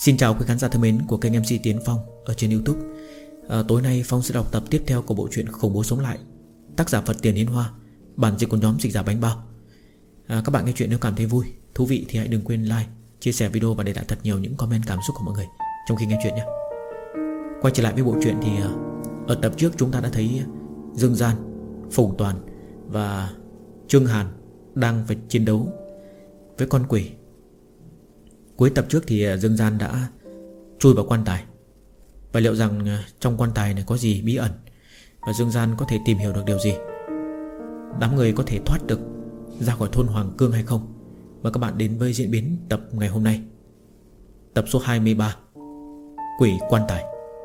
Xin chào quý khán giả thân mến của kênh MC Tiến Phong ở trên YouTube. Tối nay Phong sẽ đọc tập tiếp theo của bộ truyện Khủng Bố Sống Lại, tác giả Phật Tiền Hiến Hoa, bản dịch của nhóm Dịch Giả Bánh Bao. Các bạn nghe chuyện nếu cảm thấy vui, thú vị thì hãy đừng quên like, chia sẻ video và để lại thật nhiều những comment cảm xúc của mọi người trong khi nghe chuyện nhé. Quay trở lại với bộ truyện thì ở tập trước chúng ta đã thấy Dương Gian, Phùng Toàn và Trương Hàn đang phải chiến đấu với con quỷ. Cuối tập trước thì Dương Gian đã chui vào quan tài. Và liệu rằng trong quan tài này có gì bí ẩn, và Dương Gian có thể tìm hiểu được điều gì, đám người có thể thoát được ra khỏi thôn Hoàng Cương hay không? Mời các bạn đến với diễn biến tập ngày hôm nay. Tập số 23, Quỷ Quan Tài.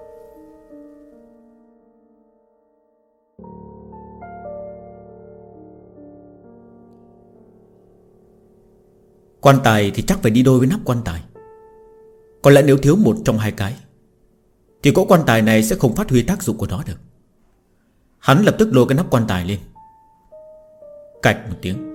Quan tài thì chắc phải đi đôi với nắp quan tài. Còn lại nếu thiếu một trong hai cái thì cỗ quan tài này sẽ không phát huy tác dụng của nó được. Hắn lập tức lôi cái nắp quan tài lên. Cạch một tiếng,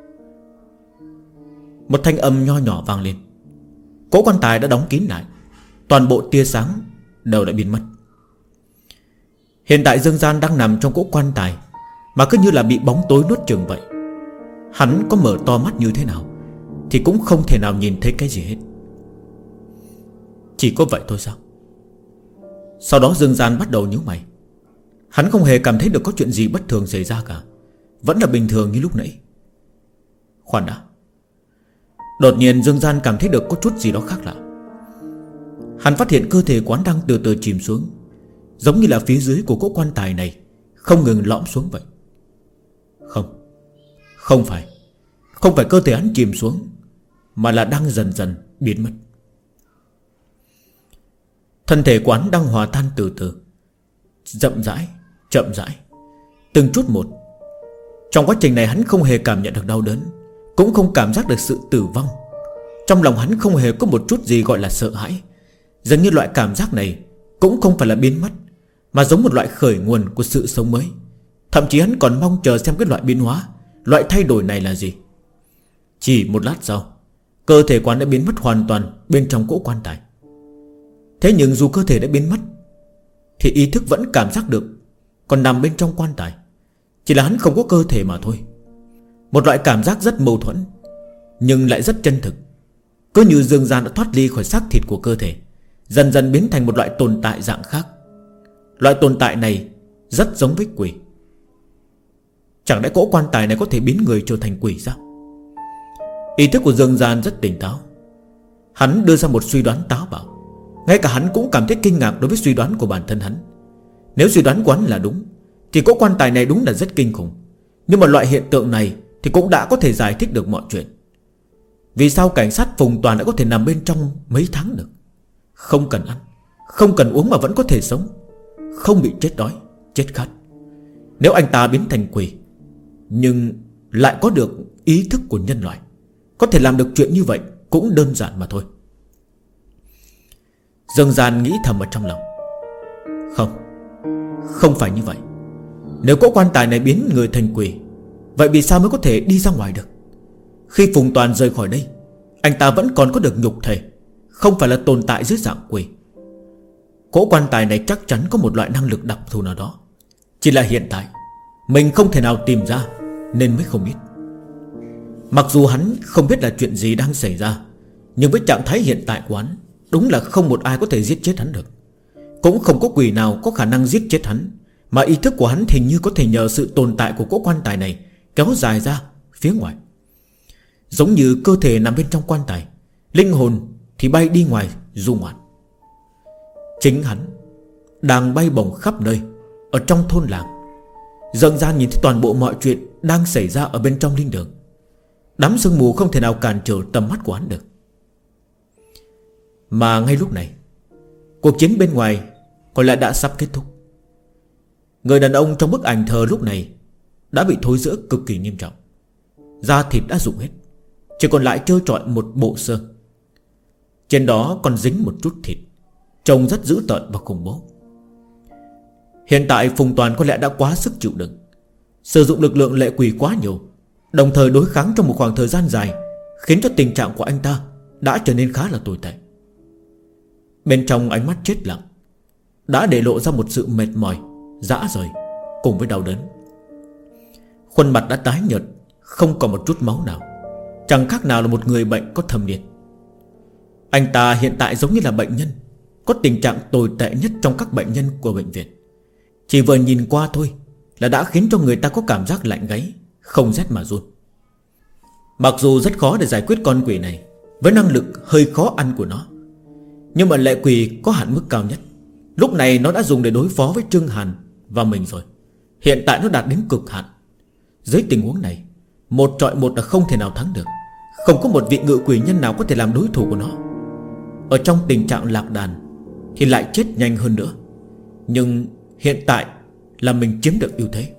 một thanh âm nho nhỏ vang lên. Cỗ quan tài đã đóng kín lại, toàn bộ tia sáng đều đã biến mất. Hiện tại Dương Gian đang nằm trong cỗ quan tài mà cứ như là bị bóng tối nuốt chửng vậy. Hắn có mở to mắt như thế nào thì cũng không thể nào nhìn thấy cái gì hết. Chỉ có vậy thôi sao? Sau đó Dương Gian bắt đầu nhíu mày. Hắn không hề cảm thấy được có chuyện gì bất thường xảy ra cả, vẫn là bình thường như lúc nãy. Khoan đã, đột nhiên Dương Gian cảm thấy được có chút gì đó khác lạ. Hắn phát hiện cơ thể quán đang từ từ chìm xuống, giống như là phía dưới của cỗ quan tài này không ngừng lõm xuống vậy. Không phải cơ thể hắn chìm xuống, mà là đang dần dần biến mất. Thân thể quán đang hòa tan từ từ, chậm rãi, từng chút một. Trong quá trình này hắn không hề cảm nhận được đau đớn, cũng không cảm giác được sự tử vong. Trong lòng hắn không hề có một chút gì gọi là sợ hãi. Dường như loại cảm giác này cũng không phải là biến mất, mà giống một loại khởi nguồn của sự sống mới. Thậm chí hắn còn mong chờ xem cái loại biến hóa, loại thay đổi này là gì. Chỉ một lát sau, cơ thể quán đã biến mất hoàn toàn bên trong cỗ quan tài. Thế nhưng dù cơ thể đã biến mất thì ý thức vẫn cảm giác được còn nằm bên trong quan tài. Chỉ là hắn không có cơ thể mà thôi. Một loại cảm giác rất mâu thuẫn, nhưng lại rất chân thực. Cứ như Dương Gian đã thoát ly khỏi xác thịt của cơ thể, dần dần biến thành một loại tồn tại dạng khác. Loại tồn tại này rất giống với quỷ. Chẳng lẽ cỗ quan tài này có thể biến người trở thành quỷ sao? Ý thức của Dương Gian rất tỉnh táo. Hắn đưa ra một suy đoán táo bạo. Ngay cả hắn cũng cảm thấy kinh ngạc đối với suy đoán của bản thân hắn. Nếu suy đoán của hắn là đúng thì cỗ quan tài này đúng là rất kinh khủng. Nhưng mà loại hiện tượng này thì cũng đã có thể giải thích được mọi chuyện. Vì sao cảnh sát Phùng Toàn đã có thể nằm bên trong mấy tháng được? Không cần ăn, không cần uống mà vẫn có thể sống, không bị chết đói, chết khát. Nếu anh ta biến thành quỷ nhưng lại có được ý thức của nhân loại, có thể làm được chuyện như vậy cũng đơn giản mà thôi. Dương Gian nghĩ thầm ở trong lòng. Không phải như vậy. Nếu cỗ quan tài này biến người thành quỷ, vậy vì sao mới có thể đi ra ngoài được? Khi Phùng Toàn rời khỏi đây, anh ta vẫn còn có được nhục thể, không phải là tồn tại dưới dạng quỷ. Cỗ quan tài này chắc chắn có một loại năng lực đặc thù nào đó, chỉ là hiện tại mình không thể nào tìm ra nên mới không biết. Mặc dù hắn không biết là chuyện gì đang xảy ra, nhưng với trạng thái hiện tại của hắn, đúng là không một ai có thể giết chết hắn được. Cũng không có quỷ nào có khả năng giết chết hắn. Mà ý thức của hắn hình như có thể nhờ sự tồn tại của cỗ quan tài này kéo dài ra phía ngoài. Giống như cơ thể nằm bên trong quan tài, linh hồn thì bay đi ngoài du ngoạn. Chính hắn đang bay bổng khắp nơi ở trong thôn làng. Dương Gian nhìn thấy toàn bộ mọi chuyện đang xảy ra ở bên trong linh đường. Đám sương mù không thể nào cản trở tầm mắt của hắn được. Mà ngay lúc này, cuộc chiến bên ngoài có lẽ đã sắp kết thúc. Người đàn ông trong bức ảnh thờ lúc này đã bị thối rữa cực kỳ nghiêm trọng. Da thịt đã rụng hết, chỉ còn lại trơ trọi một bộ xương. Trên đó còn dính một chút thịt, trông rất dữ tợn và khủng bố. Hiện tại Phùng Toàn có lẽ đã quá sức chịu đựng, sử dụng lực lượng lệ quỷ quá nhiều, đồng thời đối kháng trong một khoảng thời gian dài, khiến cho tình trạng của anh ta đã trở nên khá là tồi tệ. Bên trong ánh mắt chết lặng đã để lộ ra một sự mệt mỏi, rã rời cùng với đau đớn. Khuôn mặt đã tái nhợt, không còn một chút máu nào, chẳng khác nào là một người bệnh có thâm niên. Anh ta hiện tại giống như là bệnh nhân có tình trạng tồi tệ nhất trong các bệnh nhân của bệnh viện. Chỉ vừa nhìn qua thôi là đã khiến cho người ta có cảm giác lạnh gáy, không rét mà run. Mặc dù rất khó để giải quyết con quỷ này với năng lực hơi khó ăn của nó, nhưng mà lệ quỷ có hạn mức cao nhất. Lúc này nó đã dùng để đối phó với Trương Hàn và mình rồi. Hiện tại nó đạt đến cực hạn. Dưới tình huống này, một trọi một là không thể nào thắng được. Không có một vị ngự quỷ nhân nào có thể làm đối thủ của nó. Ở trong tình trạng lạc đàn thì lại chết nhanh hơn nữa. Nhưng hiện tại là mình chiếm được ưu thế.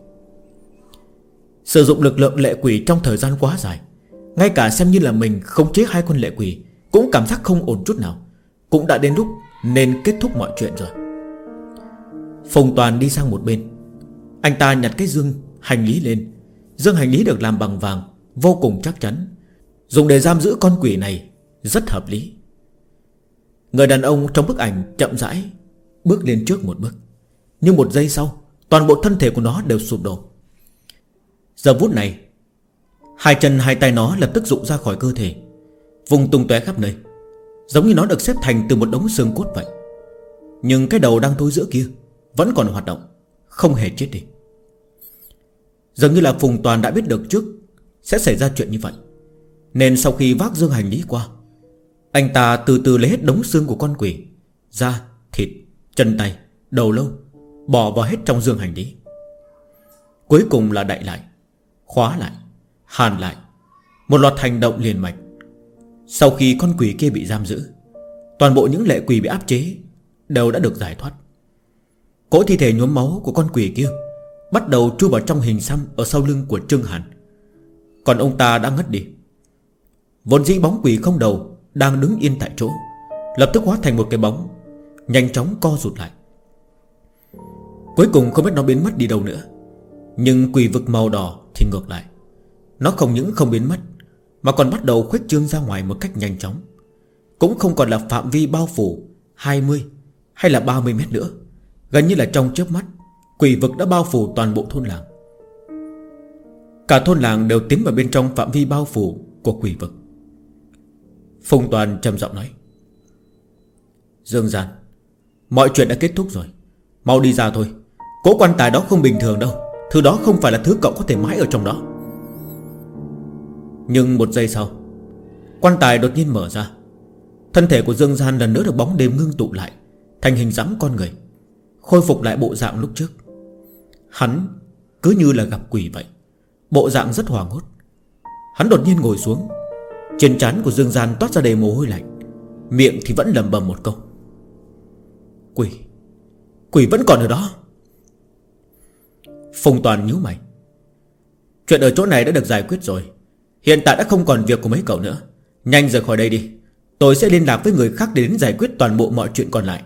Sử dụng lực lượng lệ quỷ trong thời gian quá dài, ngay cả xem như là mình khống chế hai con lệ quỷ cũng cảm giác không ổn chút nào. Cũng đã đến lúc nên kết thúc mọi chuyện rồi. Phùng Toàn đi sang một bên. Anh ta nhặt cái dương hành lý lên. Dương hành lý được làm bằng vàng, vô cùng chắc chắn, dùng để giam giữ con quỷ này rất hợp lý. Người đàn ông trong bức ảnh chậm rãi bước lên trước một bước. Nhưng một giây sau, toàn bộ thân thể của nó đều sụp đổ. Giờ phút này, hai chân hai tay nó lập tức rụng ra khỏi cơ thể, vùng tung tóe khắp nơi, giống như nó được xếp thành từ một đống xương cốt vậy. Nhưng cái đầu đang thối rữa kia vẫn còn hoạt động, không hề chết đi. Dường như là Phùng Toàn đã biết được trước sẽ xảy ra chuyện như vậy, nên sau khi vác dương hành lý qua, anh ta từ từ lấy hết đống xương của con quỷ, da, thịt, chân tay, đầu lâu, bỏ vào hết trong dương hành lý. Cuối cùng là đậy lại, khóa lại, hàn lại. Một loạt hành động liền mạch. Sau khi con quỷ kia bị giam giữ, toàn bộ những lệ quỷ bị áp chế đều đã được giải thoát. Cỗ thi thể nhuốm máu của con quỷ kia bắt đầu chui vào trong hình xăm ở sau lưng của Trương Hàn. Còn ông ta đã ngất đi. Vốn dĩ bóng quỷ không đầu đang đứng yên tại chỗ lập tức hóa thành một cái bóng, nhanh chóng co rụt lại. Cuối cùng không biết nó biến mất đi đâu nữa. Nhưng quỷ vực màu đỏ thì ngược lại, nó không những không biến mất mà còn bắt đầu khuếch trương ra ngoài một cách nhanh chóng. Cũng không còn là phạm vi bao phủ 20 hay là 30 mét nữa. Gần như là trong chớp mắt, quỷ vực đã bao phủ toàn bộ thôn làng. Cả thôn làng đều tiến vào bên trong phạm vi bao phủ của quỷ vực. Phùng Toàn trầm giọng nói: Dương Gian, mọi chuyện đã kết thúc rồi, mau đi ra thôi. Cỗ quan tài đó không bình thường đâu. Thứ đó không phải là thứ cậu có thể mãi ở trong đó. Nhưng một giây sau, quan tài đột nhiên mở ra. Thân thể của Dương Gian lần nữa được bóng đêm ngưng tụ lại thành hình dáng con người, khôi phục lại bộ dạng lúc trước. Hắn cứ như là gặp quỷ vậy, bộ dạng rất hoảng hốt. Hắn đột nhiên ngồi xuống. Trên trán của Dương Gian toát ra đầy mồ hôi lạnh, miệng thì vẫn lẩm bẩm một câu: Quỷ vẫn còn ở đó. Phùng Toàn nhíu mày. Chuyện ở chỗ này đã được giải quyết rồi. Hiện tại đã không còn việc của mấy cậu nữa. Nhanh rời khỏi đây đi. Tôi sẽ liên lạc với người khác để đến giải quyết toàn bộ mọi chuyện còn lại.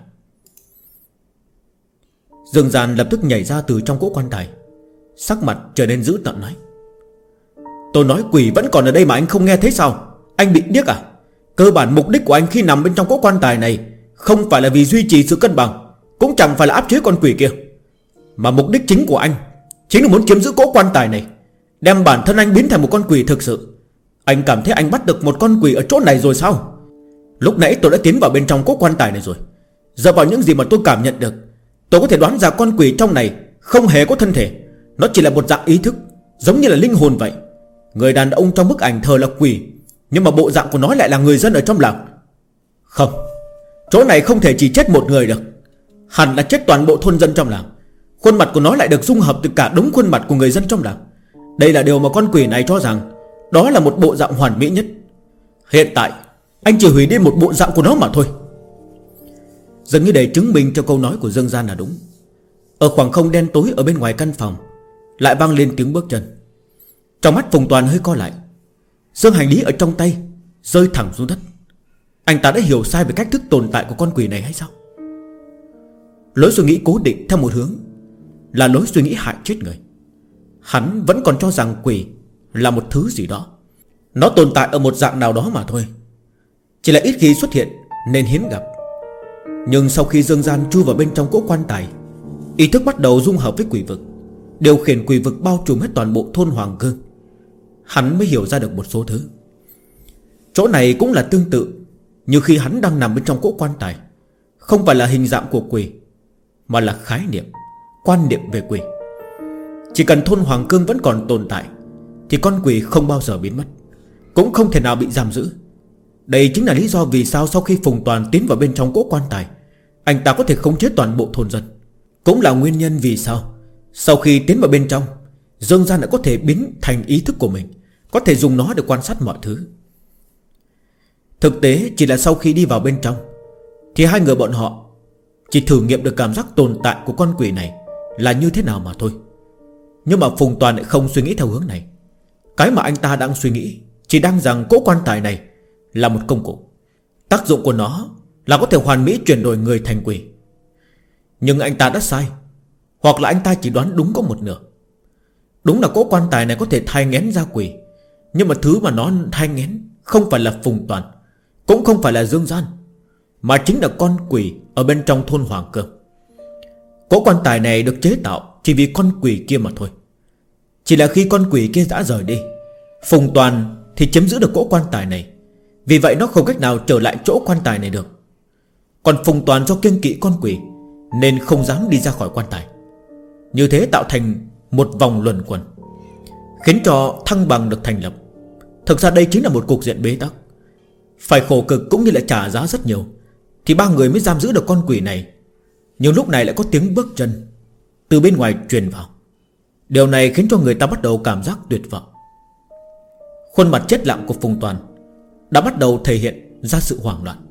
Dương Gian lập tức nhảy ra từ trong cỗ quan tài, sắc mặt trở nên dữ tợn nói: Tôi nói quỷ vẫn còn ở đây mà anh không nghe thấy sao? Anh bị điếc à? Cơ bản mục đích của anh khi nằm bên trong cỗ quan tài này không phải là vì duy trì sự cân bằng, cũng chẳng phải là áp chế con quỷ kia, mà mục đích chính của anh chính là muốn chiếm giữ cỗ quan tài này, đem bản thân anh biến thành một con quỷ thực sự. Anh cảm thấy anh bắt được một con quỷ ở chỗ này rồi sao? Lúc nãy tôi đã tiến vào bên trong cỗ quan tài này rồi. Dựa vào những gì mà tôi cảm nhận được, tôi có thể đoán ra con quỷ trong này không hề có thân thể. Nó chỉ là một dạng ý thức, giống như là linh hồn vậy. Người đàn ông trong bức ảnh thờ là quỷ, nhưng mà bộ dạng của nó lại là người dân ở trong làng. Không, chỗ này không thể chỉ chết một người được, hẳn là chết toàn bộ thôn dân trong làng. Khuôn mặt của nó lại được dung hợp từ cả đống khuôn mặt của người dân trong làng. Đây là điều mà con quỷ này cho rằng đó là một bộ dạng hoàn mỹ nhất. Hiện tại anh chỉ hủy đi một bộ dạng của nó mà thôi. Dường như để chứng minh cho câu nói của Dương Gian là đúng, ở khoảng không đen tối ở bên ngoài căn phòng lại vang lên tiếng bước chân. Trong mắt Phùng Toàn hơi co lại. Dương hành lý ở trong tay rơi thẳng xuống đất. Anh ta đã hiểu sai về cách thức tồn tại của con quỷ này hay sao? Lối suy nghĩ cố định theo một hướng là lối suy nghĩ hại chết người. Hắn vẫn còn cho rằng quỷ là một thứ gì đó, nó tồn tại ở một dạng nào đó mà thôi, chỉ là ít khi xuất hiện nên hiếm gặp. Nhưng sau khi Dương Gian chui vào bên trong cỗ quan tài, ý thức bắt đầu dung hợp với quỷ vực, điều khiển quỷ vực bao trùm hết toàn bộ thôn Hoàng Cương. Hắn mới hiểu ra được một số thứ. Chỗ này cũng là tương tự như khi hắn đang nằm bên trong cỗ quan tài. Không phải là hình dạng của quỷ, mà là khái niệm, quan niệm về quỷ. Chỉ cần thôn Hoàng Cương vẫn còn tồn tại thì con quỷ không bao giờ biến mất, cũng không thể nào bị giam giữ. Đây chính là lý do vì sao sau khi Phùng Toàn tiến vào bên trong cỗ quan tài, anh ta có thể khống chế toàn bộ thôn dân. Cũng là nguyên nhân vì sao sau khi tiến vào bên trong, Dương Gian đã có thể biến thành ý thức của mình, có thể dùng nó để quan sát mọi thứ. Thực tế chỉ là sau khi đi vào bên trong thì hai người bọn họ chỉ thử nghiệm được cảm giác tồn tại của con quỷ này là như thế nào mà thôi. Nhưng mà Phùng Toàn lại không suy nghĩ theo hướng này. Cái mà anh ta đang suy nghĩ chỉ đang rằng cỗ quan tài này là một công cụ. Tác dụng của nó là có thể hoàn mỹ chuyển đổi người thành quỷ. Nhưng anh ta đã sai, hoặc là anh ta chỉ đoán đúng có một nửa. Đúng là cỗ quan tài này có thể thai nghén ra quỷ, nhưng mà thứ mà nó thai nghén không phải là Phùng Toàn, cũng không phải là Dương Gian, mà chính là con quỷ ở bên trong thôn Hoàng Cương. Cỗ quan tài này được chế tạo chỉ vì con quỷ kia mà thôi. Chỉ là khi con quỷ kia đã rời đi, Phùng Toàn thì chiếm giữ được cỗ quan tài này. Vì vậy nó không cách nào trở lại chỗ quan tài này được. Còn Phùng Toàn do kiêng kỵ con quỷ nên không dám đi ra khỏi quan tài. Như thế tạo thành một vòng luẩn quẩn, khiến cho thăng bằng được thành lập. Thực ra đây chính là một cục diện bế tắc. Phải khổ cực cũng như là trả giá rất nhiều thì ba người mới giam giữ được con quỷ này. Nhưng lúc này lại có tiếng bước chân từ bên ngoài truyền vào. Điều này khiến cho người ta bắt đầu cảm giác tuyệt vọng. Khuôn mặt chết lặng của Phùng Toàn đã bắt đầu thể hiện ra sự hoảng loạn.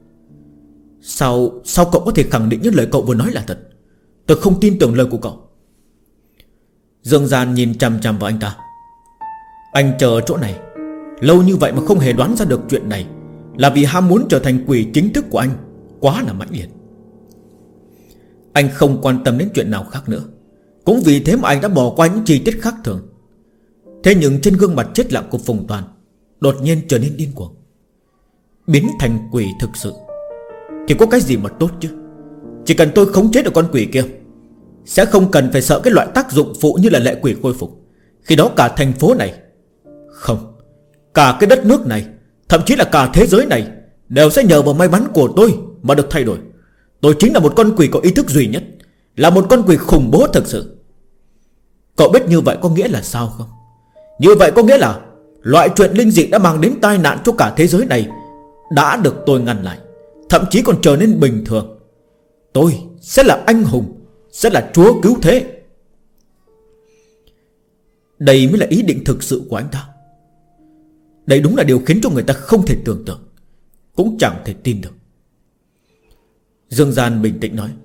Sao cậu có thể khẳng định những lời cậu vừa nói là thật? Tôi không tin tưởng lời của cậu. Dương Gian nhìn chằm chằm vào anh ta. Anh chờ ở chỗ này lâu như vậy mà không hề đoán ra được chuyện này, là vì ham muốn trở thành quỷ chính thức của anh quá là mãnh liệt. Anh không quan tâm đến chuyện nào khác nữa. Cũng vì thế mà anh đã bỏ qua những chi tiết khác thường. Thế nhưng trên gương mặt chết lặng của Phùng Toàn đột nhiên trở nên điên cuồng. Biến thành quỷ thực sự thì có cái gì mà tốt chứ? Chỉ cần tôi khống chế được con quỷ kia, sẽ không cần phải sợ cái loại tác dụng phụ như là lệ quỷ khôi phục. Khi đó cả thành phố này, không, cả cái đất nước này, thậm chí là cả thế giới này đều sẽ nhờ vào may mắn của tôi mà được thay đổi. Tôi chính là một con quỷ có ý thức duy nhất, là một con quỷ khủng bố thực sự. Cậu biết như vậy có nghĩa là sao không? Như vậy có nghĩa là loại chuyện linh dị đã mang đến tai nạn cho cả thế giới này đã được tôi ngăn lại, thậm chí còn trở nên bình thường. Tôi sẽ là anh hùng, sẽ là chúa cứu thế. Đây mới là ý định thực sự của anh ta. Đây đúng là điều khiến cho người ta không thể tưởng tượng, cũng chẳng thể tin được. Dương Gian bình tĩnh nói: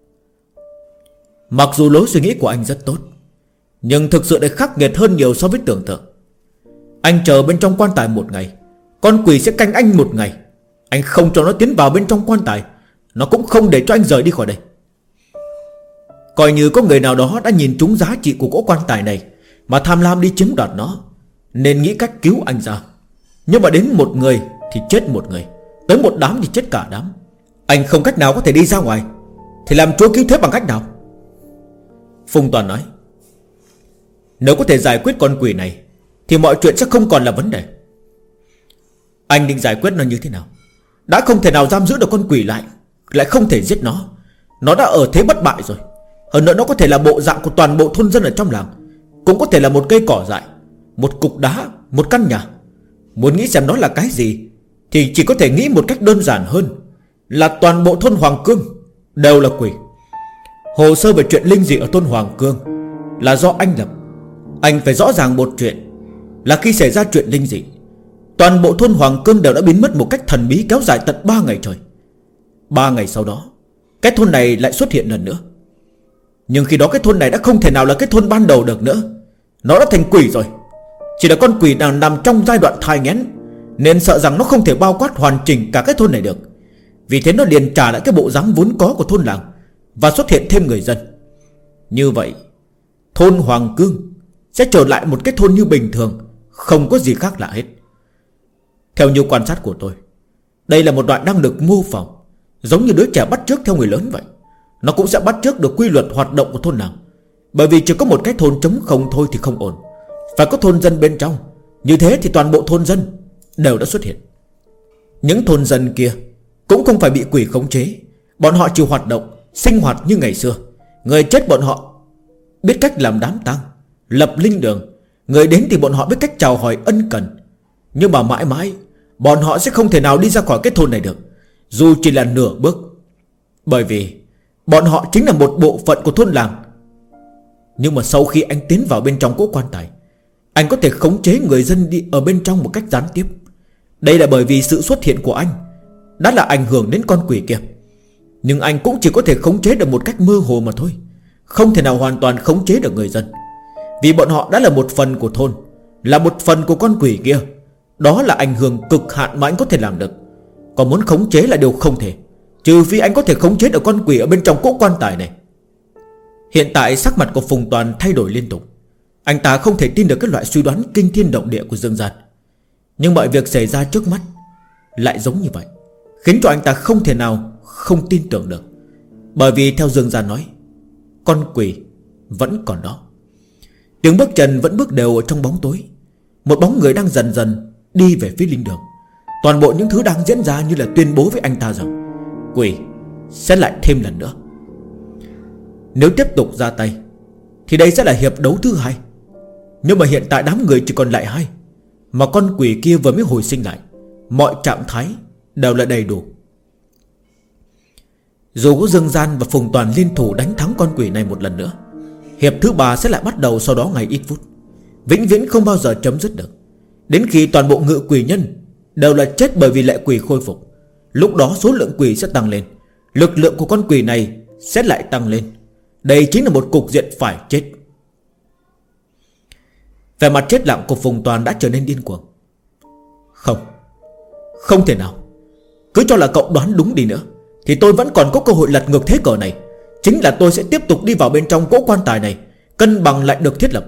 mặc dù lối suy nghĩ của anh rất tốt, nhưng thực sự lại khắc nghiệt hơn nhiều so với tưởng tượng. Anh chờ bên trong quan tài một ngày, con quỷ sẽ canh anh một ngày. Anh không cho nó tiến vào bên trong quan tài, nó cũng không để cho anh rời đi khỏi đây. Coi như có người nào đó đã nhìn trúng giá trị của cỗ quan tài này mà tham lam đi chiếm đoạt nó, nên nghĩ cách cứu anh ra. Nhưng mà đến một người thì chết một người, tới một đám thì chết cả đám. Anh không cách nào có thể đi ra ngoài, thì làm chúa cứu thế bằng cách nào? Phùng Toàn nói: nếu có thể giải quyết con quỷ này thì mọi chuyện sẽ không còn là vấn đề. Anh định giải quyết nó như thế nào? Đã không thể nào giam giữ được con quỷ lại không thể giết nó. Nó đã ở thế bất bại rồi. Hơn nữa nó có thể là bộ dạng của toàn bộ thôn dân ở trong làng, cũng có thể là một cây cỏ dại, một cục đá, một căn nhà. Muốn nghĩ xem nó là cái gì thì chỉ có thể nghĩ một cách đơn giản hơn, là toàn bộ thôn Hoàng Cương đều là quỷ. Hồ sơ về chuyện linh dị ở thôn Hoàng Cương là do anh lập. Anh phải rõ ràng một chuyện, là khi xảy ra chuyện linh dị, toàn bộ thôn Hoàng Cương đều đã biến mất một cách thần bí, kéo dài tận 3 ngày trời. 3 ngày sau đó, cái thôn này lại xuất hiện lần nữa. Nhưng khi đó cái thôn này đã không thể nào là cái thôn ban đầu được nữa. Nó đã thành quỷ rồi. Chỉ là con quỷ nào nằm trong giai đoạn thai nghén, nên sợ rằng nó không thể bao quát hoàn chỉnh cả cái thôn này được. Vì thế nó liền trả lại cái bộ dáng vốn có của thôn làng, và xuất hiện thêm người dân. Như vậy thôn Hoàng Cương sẽ trở lại một cái thôn như bình thường, không có gì khác lạ hết. Theo như quan sát của tôi, đây là một đoạn đang được mô phỏng, Giống như đứa trẻ bắt chước theo người lớn vậy. Nó cũng sẽ bắt chước được quy luật hoạt động của thôn làng. Bởi vì chỉ có một cái thôn trống không thôi thì không ổn, phải có thôn dân bên trong. Như thế thì toàn bộ thôn dân đều đã xuất hiện. Những thôn dân kia cũng không phải bị quỷ khống chế. Bọn họ chỉ hoạt động, sinh hoạt như ngày xưa. Người chết bọn họ biết cách làm đám tang, lập linh đường. Người đến thì bọn họ biết cách chào hỏi ân cần. Nhưng mà mãi mãi bọn họ sẽ không thể nào đi ra khỏi cái thôn này được, dù chỉ là nửa bước. Bởi vì bọn họ chính là một bộ phận của thôn làng. Nhưng mà sau khi anh tiến vào bên trong cỗ quan tài, anh có thể khống chế người dân đi ở bên trong một cách gián tiếp. Đây là bởi vì sự xuất hiện của anh đã là ảnh hưởng đến con quỷ kia. Nhưng anh cũng chỉ có thể khống chế được một cách mơ hồ mà thôi, không thể nào hoàn toàn khống chế được người dân. Vì bọn họ đã là một phần của thôn, là một phần của con quỷ kia. Đó là ảnh hưởng cực hạn mà anh có thể làm được. Còn muốn khống chế là điều không thể, trừ phi anh có thể khống chế được con quỷ ở bên trong cỗ quan tài này. Hiện tại sắc mặt của Phùng Toàn thay đổi liên tục. Anh ta không thể tin được cái loại suy đoán kinh thiên động địa của Dương Gian. Nhưng mọi việc xảy ra trước mắt lại giống như vậy, khiến cho anh ta không thể nào không tin tưởng được. Bởi vì theo Dương Gian nói, con quỷ vẫn còn đó. Tiếng bước chân vẫn bước đều ở trong bóng tối. Một bóng người đang dần dần đi về phía linh đường. Toàn bộ những thứ đang diễn ra như là tuyên bố với anh ta rằng quỷ sẽ lại thêm lần nữa. Nếu tiếp tục ra tay thì đây sẽ là hiệp đấu thứ 2. Nhưng mà hiện tại đám người chỉ còn lại 2, mà con quỷ kia vừa mới hồi sinh lại. Mọi trạng thái đều là đầy đủ. Dù có Dương Gian và Phùng Toàn liên thủ đánh thắng con quỷ này một lần nữa, hiệp thứ 3 sẽ lại bắt đầu sau đó ngày ít phút, vĩnh viễn không bao giờ chấm dứt được. Đến khi toàn bộ ngự quỷ nhân đều là chết bởi vì lệ quỷ khôi phục, lúc đó số lượng quỷ sẽ tăng lên, lực lượng của con quỷ này sẽ lại tăng lên. Đây chính là một cục diện phải chết. Vẻ mặt chết lặng của Phùng Toàn đã trở nên điên cuồng. Không thể nào. Cứ cho là cậu đoán đúng đi nữa thì tôi vẫn còn có cơ hội lật ngược thế cờ này. Chính là tôi sẽ tiếp tục đi vào bên trong cỗ quan tài này, cân bằng lại được thiết lập.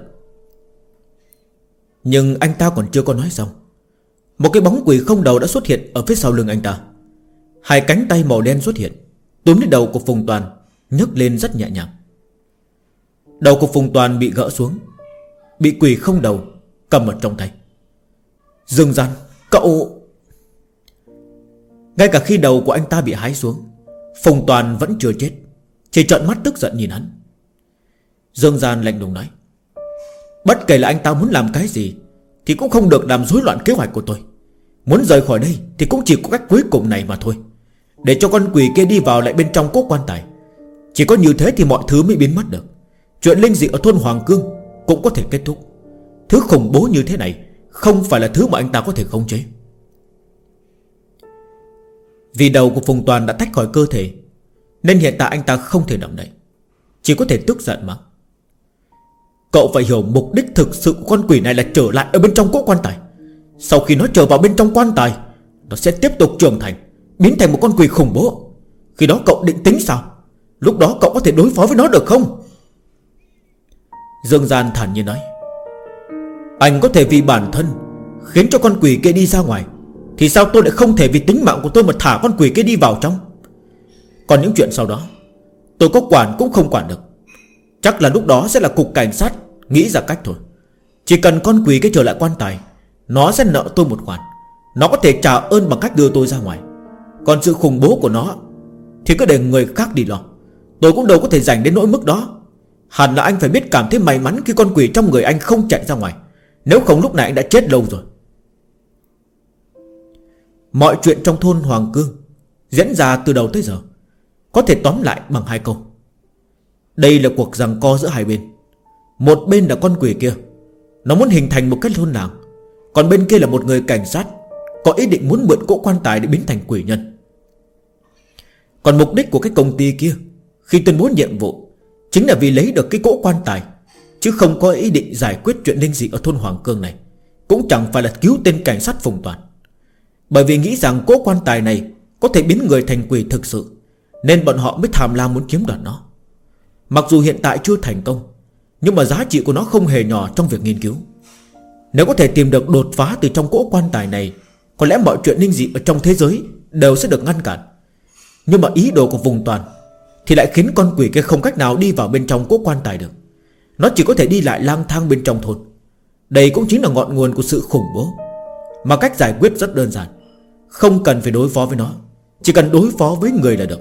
Nhưng anh ta còn chưa có nói xong, một cái bóng quỷ không đầu đã xuất hiện ở phía sau lưng anh ta. 2 cánh tay màu đen xuất hiện, túm lấy đầu của Phùng Toàn, nhấc lên rất nhẹ nhàng. Đầu của Phùng Toàn bị gỡ xuống, bị quỷ không đầu cầm ở trong tay. Dương Gian, cậu... Ngay cả khi đầu của anh ta bị hái xuống, Phùng Toàn vẫn chưa chết, chỉ trợn mắt tức giận nhìn hắn. Dương Gian lạnh lùng nói, bất kể là anh ta muốn làm cái gì thì cũng không được làm rối loạn kế hoạch của tôi. Muốn rời khỏi đây thì cũng chỉ có cách cuối cùng này mà thôi, để cho con quỷ kia đi vào lại bên trong cỗ quan tài. Chỉ có như thế thì mọi thứ mới biến mất được. Chuyện linh dị ở thôn Hoàng Cương cũng có thể kết thúc. Thứ khủng bố như thế này không phải là thứ mà anh ta có thể khống chế. Vì đầu của Phùng Toàn đã tách khỏi cơ thể, nên hiện tại anh ta không thể động đậy, chỉ có thể tức giận mà. Cậu phải hiểu mục đích thực sự của con quỷ này là trở lại ở bên trong cỗ quan tài. Sau khi nó trở vào bên trong quan tài, nó sẽ tiếp tục trưởng thành, biến thành một con quỷ khủng bố. Khi đó cậu định tính sao? Lúc đó cậu có thể đối phó với nó được không? Dương Gian thản nhiên nói, anh có thể vì bản thân khiến cho con quỷ kia đi ra ngoài, thì sao tôi lại không thể vì tính mạng của tôi mà thả con quỷ kia đi vào trong? Còn những chuyện sau đó tôi có quản cũng không quản được. Chắc là lúc đó sẽ là cục cảnh sát nghĩ ra cách thôi. Chỉ cần con quỷ kia trở lại quan tài, nó sẽ nợ tôi một khoản. Nó có thể trả ơn bằng cách đưa tôi ra ngoài. Còn sự khủng bố của nó thì cứ để người khác đi lo. Tôi cũng đâu có thể dành đến nỗi mức đó. Hẳn là anh phải biết cảm thấy may mắn khi con quỷ trong người anh không chạy ra ngoài. Nếu không lúc này anh đã chết lâu rồi. Mọi chuyện trong thôn Hoàng Cương diễn ra từ đầu tới giờ có thể tóm lại bằng 2 câu. Đây là cuộc giằng co giữa hai bên. Một bên là con quỷ kia, nó muốn hình thành một cái thôn làng. Còn bên kia là một người cảnh sát có ý định muốn mượn cỗ quan tài để biến thành quỷ nhân. Còn mục đích của cái công ty kia khi tuyên bố nhiệm vụ chính là vì lấy được cái cỗ quan tài, chứ không có ý định giải quyết chuyện linh dị ở thôn Hoàng Cương này. Cũng chẳng phải là cứu tên cảnh sát Phùng Toàn. Bởi vì nghĩ rằng cỗ quan tài này có thể biến người thành quỷ thực sự, nên bọn họ mới tham lam muốn chiếm đoạt nó. Mặc dù hiện tại chưa thành công, nhưng mà giá trị của nó không hề nhỏ trong việc nghiên cứu. Nếu có thể tìm được đột phá từ trong cỗ quan tài này, có lẽ mọi chuyện linh dị ở trong thế giới đều sẽ được ngăn cản. Nhưng mà ý đồ của Phùng Toàn thì lại khiến con quỷ kia không cách nào đi vào bên trong cỗ quan tài được. Nó chỉ có thể đi lại lang thang bên trong thôn. Đây cũng chính là ngọn nguồn của sự khủng bố. Mà cách giải quyết rất đơn giản. Không cần phải đối phó với nó, chỉ cần đối phó với người là được.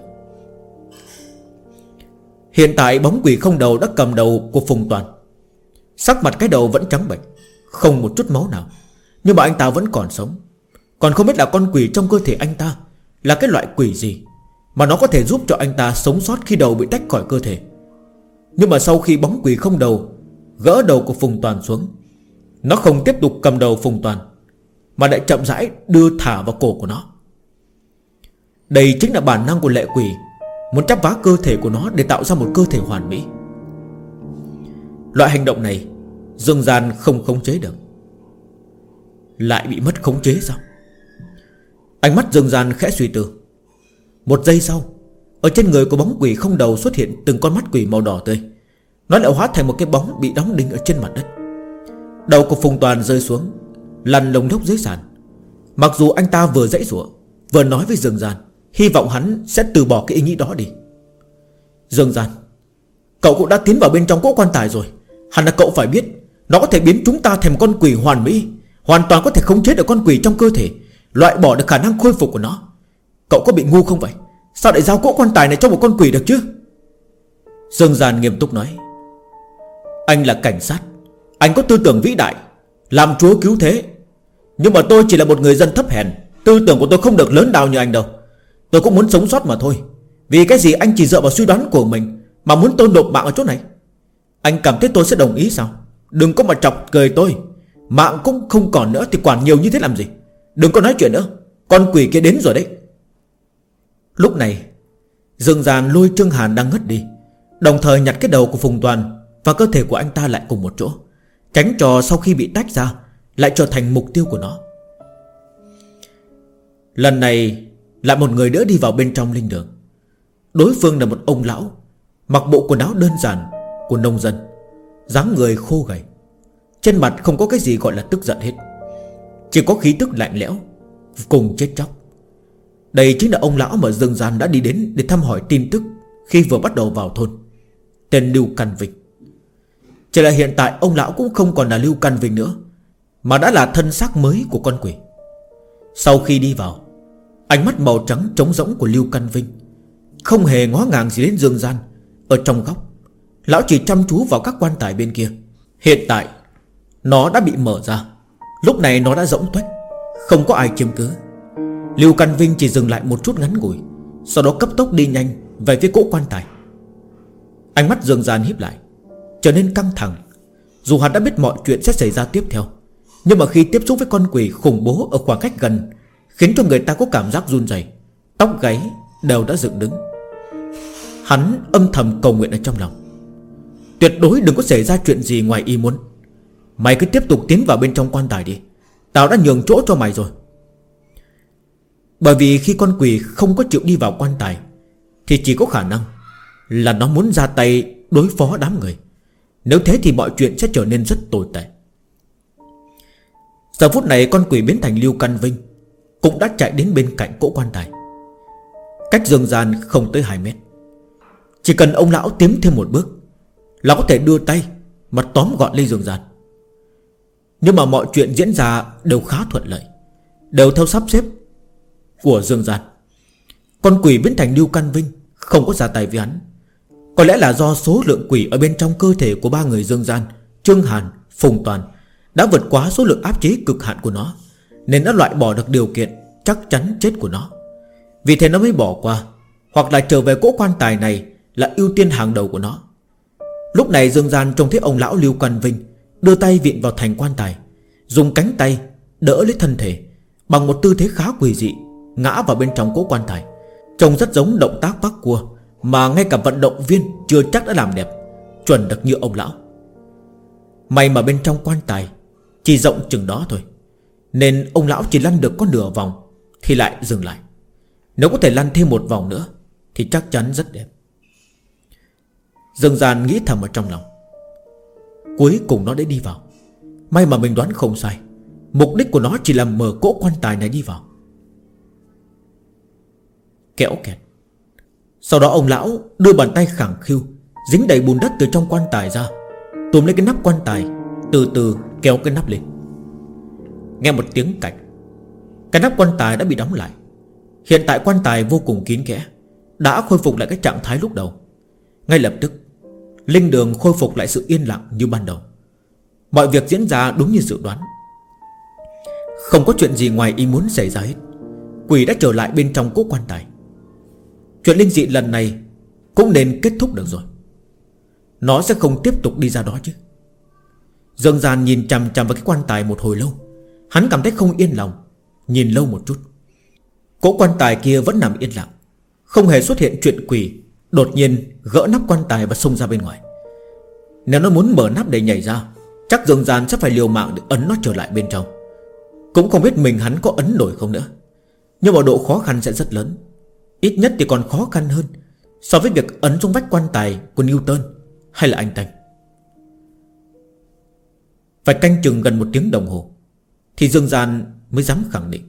Hiện tại bóng quỷ không đầu đã cầm đầu của Phùng Toàn. Sắc mặt cái đầu vẫn trắng bệch, không một chút máu nào. Nhưng mà anh ta vẫn còn sống. Còn không biết là con quỷ trong cơ thể anh ta là cái loại quỷ gì mà nó có thể giúp cho anh ta sống sót khi đầu bị tách khỏi cơ thể. Nhưng mà sau khi bóng quỷ không đầu gỡ đầu của Phùng Toàn xuống, nó không tiếp tục cầm đầu Phùng Toàn, mà lại chậm rãi đưa thả vào cổ của nó. Đây chính là bản năng của lệ quỷ, muốn chắp vá cơ thể của nó để tạo ra một cơ thể hoàn mỹ. Loại hành động này Dương Gian không khống chế được. Lại bị mất khống chế sao? Ánh mắt Dương Gian khẽ suy tư. Một giây sau, ở trên người của bóng quỷ không đầu xuất hiện từng con mắt quỷ màu đỏ tươi. Nó lại hóa thành một cái bóng bị đóng đinh ở trên mặt đất. Đầu của Phùng Toàn rơi xuống, lăn lông lốc dưới sàn. Mặc dù anh ta vừa giãy giụa, vừa nói với Dương Gian, hy vọng hắn sẽ từ bỏ cái ý nghĩ đó đi. Dương Gian, cậu cũng đã tiến vào bên trong cỗ quan tài rồi. Hẳn là cậu phải biết, nó có thể biến chúng ta thành con quỷ hoàn mỹ, hoàn toàn có thể khống chế được con quỷ trong cơ thể, loại bỏ được khả năng khôi phục của nó. Cậu có bị ngu không vậy? Sao lại giao cỗ quan tài này cho một con quỷ được chứ? Dương Gian nghiêm túc nói. Anh là cảnh sát, anh có tư tưởng vĩ đại, làm chúa cứu thế. Nhưng mà tôi chỉ là một người dân thấp hèn, tư tưởng của tôi không được lớn lao như anh đâu. Tôi cũng muốn sống sót mà thôi. Vì cái gì anh chỉ dựa vào suy đoán của mình mà muốn tôi nộp mạng ở chỗ này? Anh cảm thấy tôi sẽ đồng ý sao? Đừng có mà chọc cười tôi. Mạng cũng không còn nữa thì quản nhiều như thế làm gì? Đừng có nói chuyện nữa, con quỷ kia đến rồi đấy. Lúc này Dương Gian lôi Trương Hàn đang ngất đi, đồng thời nhặt cái đầu của Phùng Toàn và cơ thể của anh ta lại cùng một chỗ, tránh cho sau khi bị tách ra lại trở thành mục tiêu của nó. Lần này lại một người nữa đi vào bên trong linh đường. Đối phương là một ông lão, mặc bộ quần áo đơn giản của nông dân, dáng người khô gầy, trên mặt không có cái gì gọi là tức giận hết, chỉ có khí tức lạnh lẽo cùng chết chóc. Đây chính là ông lão mà Dương Gian đã đi đến để thăm hỏi tin tức khi vừa bắt đầu vào thôn, tên Lưu Căn Vinh. Chỉ là hiện tại ông lão cũng không còn là Lưu Căn Vinh nữa, mà đã là thân xác mới của con quỷ. Sau khi đi vào, ánh mắt màu trắng trống rỗng của Lưu Căn Vinh không hề ngó ngàng gì đến Dương Gian. Ở trong góc, lão chỉ chăm chú vào các quan tài bên kia. Hiện tại nó đã bị mở ra, lúc này nó đã rỗng tuếch, không có ai chiếm cứ. Lưu Căn Vinh chỉ dừng lại một chút ngắn ngủi, sau đó cấp tốc đi nhanh về phía cỗ quan tài. Ánh mắt Dương Gian híp lại, trở nên căng thẳng. Dù hắn đã biết mọi chuyện sẽ xảy ra tiếp theo, nhưng mà khi tiếp xúc với con quỷ khủng bố ở khoảng cách gần, khiến cho người ta có cảm giác run rẩy, tóc gáy đều đã dựng đứng. Hắn âm thầm cầu nguyện ở trong lòng, tuyệt đối đừng có xảy ra chuyện gì ngoài ý muốn. Mày cứ tiếp tục tiến vào bên trong quan tài đi, tao đã nhường chỗ cho mày rồi. Bởi vì khi con quỷ không có chịu đi vào quan tài thì chỉ có khả năng là nó muốn ra tay đối phó đám người. Nếu thế thì mọi chuyện sẽ trở nên rất tồi tệ. Giờ phút này con quỷ biến thành Lưu Căn Vinh cũng đã chạy đến bên cạnh cỗ quan tài, cách Dương Gian không tới 2 mét. Chỉ cần ông lão tiến thêm một bước là có thể đưa tay mà tóm gọn lấy Dương Gian. Nhưng mà mọi chuyện diễn ra đều khá thuận lợi, đều theo sắp xếp của Dương Gian. Con quỷ biến thành Lưu Căn Vinh không có ra tay với hắn. Có lẽ là do số lượng quỷ ở bên trong cơ thể của 3 người Dương Gian, Trương Hàn, Phùng Toàn đã vượt quá số lượng áp chế cực hạn của nó, nên đã loại bỏ được điều kiện chắc chắn chết của nó. Vì thế nó mới bỏ qua, hoặc là trở về cỗ quan tài này là ưu tiên hàng đầu của nó. Lúc này Dương Gian trông thấy ông lão Lưu Căn Vinh đưa tay vịn vào thành quan tài, dùng cánh tay đỡ lấy thân thể, bằng một tư thế khá quỷ dị ngã vào bên trong cỗ quan tài. Trông rất giống động tác vác cua mà ngay cả vận động viên chưa chắc đã làm đẹp, chuẩn được như ông lão. May mà bên trong quan tài chỉ rộng chừng đó thôi, nên ông lão chỉ lăn được có nửa vòng thì lại dừng lại. Nếu có thể lăn thêm một vòng nữa thì chắc chắn rất đẹp. Dương Gian nghĩ thầm ở trong lòng. Cuối cùng nó đã đi vào. May mà mình đoán không sai, mục đích của nó chỉ là mở cỗ quan tài này đi vào. Kéo kẹt. Sau đó ông lão đưa bàn tay khẳng khiu dính đầy bùn đất từ trong quan tài ra, túm lấy cái nắp quan tài, từ từ kéo cái nắp lên. Nghe một tiếng cạch, cái nắp quan tài đã bị đóng lại. Hiện tại quan tài vô cùng kín kẽ, đã khôi phục lại cái trạng thái lúc đầu. Ngay lập tức linh đường khôi phục lại sự yên lặng như ban đầu. Mọi việc diễn ra đúng như dự đoán. Không có chuyện gì ngoài ý muốn xảy ra hết. Quỷ đã trở lại bên trong cỗ quan tài. Chuyện linh dị lần này cũng nên kết thúc được rồi. Nó sẽ không tiếp tục đi ra đó chứ. Dương Gian nhìn chằm chằm vào cái quan tài một hồi lâu. Hắn cảm thấy không yên lòng. Nhìn lâu một chút, cỗ quan tài kia vẫn nằm yên lặng, không hề xuất hiện chuyện quỷ đột nhiên gỡ nắp quan tài và xông ra bên ngoài. Nếu nó muốn mở nắp để nhảy ra, chắc Dương Gian sẽ phải liều mạng để ấn nó trở lại bên trong. Cũng không biết mình hắn có ấn nổi không nữa. Nhưng mà độ khó khăn sẽ rất lớn. Ít nhất thì còn khó khăn hơn so với việc ấn trong vách quan tài của Newton hay là Einstein. Phải canh chừng gần 1 tiếng đồng hồ thì Dương Gian mới dám khẳng định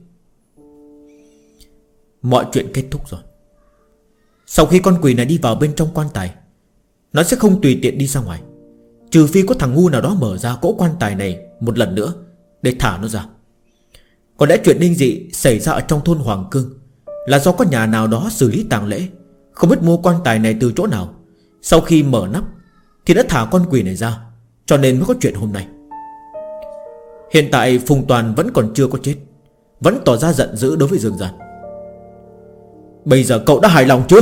mọi chuyện kết thúc rồi. Sau khi con quỷ này đi vào bên trong quan tài, nó sẽ không tùy tiện đi ra ngoài, trừ phi có thằng ngu nào đó mở ra cỗ quan tài này một lần nữa để thả nó ra. Có lẽ chuyện linh dị xảy ra ở trong thôn Hoàng Cương là do có nhà nào đó xử lý tang lễ, không biết mua quan tài này từ chỗ nào. Sau khi mở nắp thì đã thả con quỷ này ra, cho nên mới có chuyện hôm nay. Hiện tại Phùng Toàn vẫn còn chưa có chết, vẫn tỏ ra giận dữ đối với Dương Gian. Bây giờ cậu đã hài lòng chưa?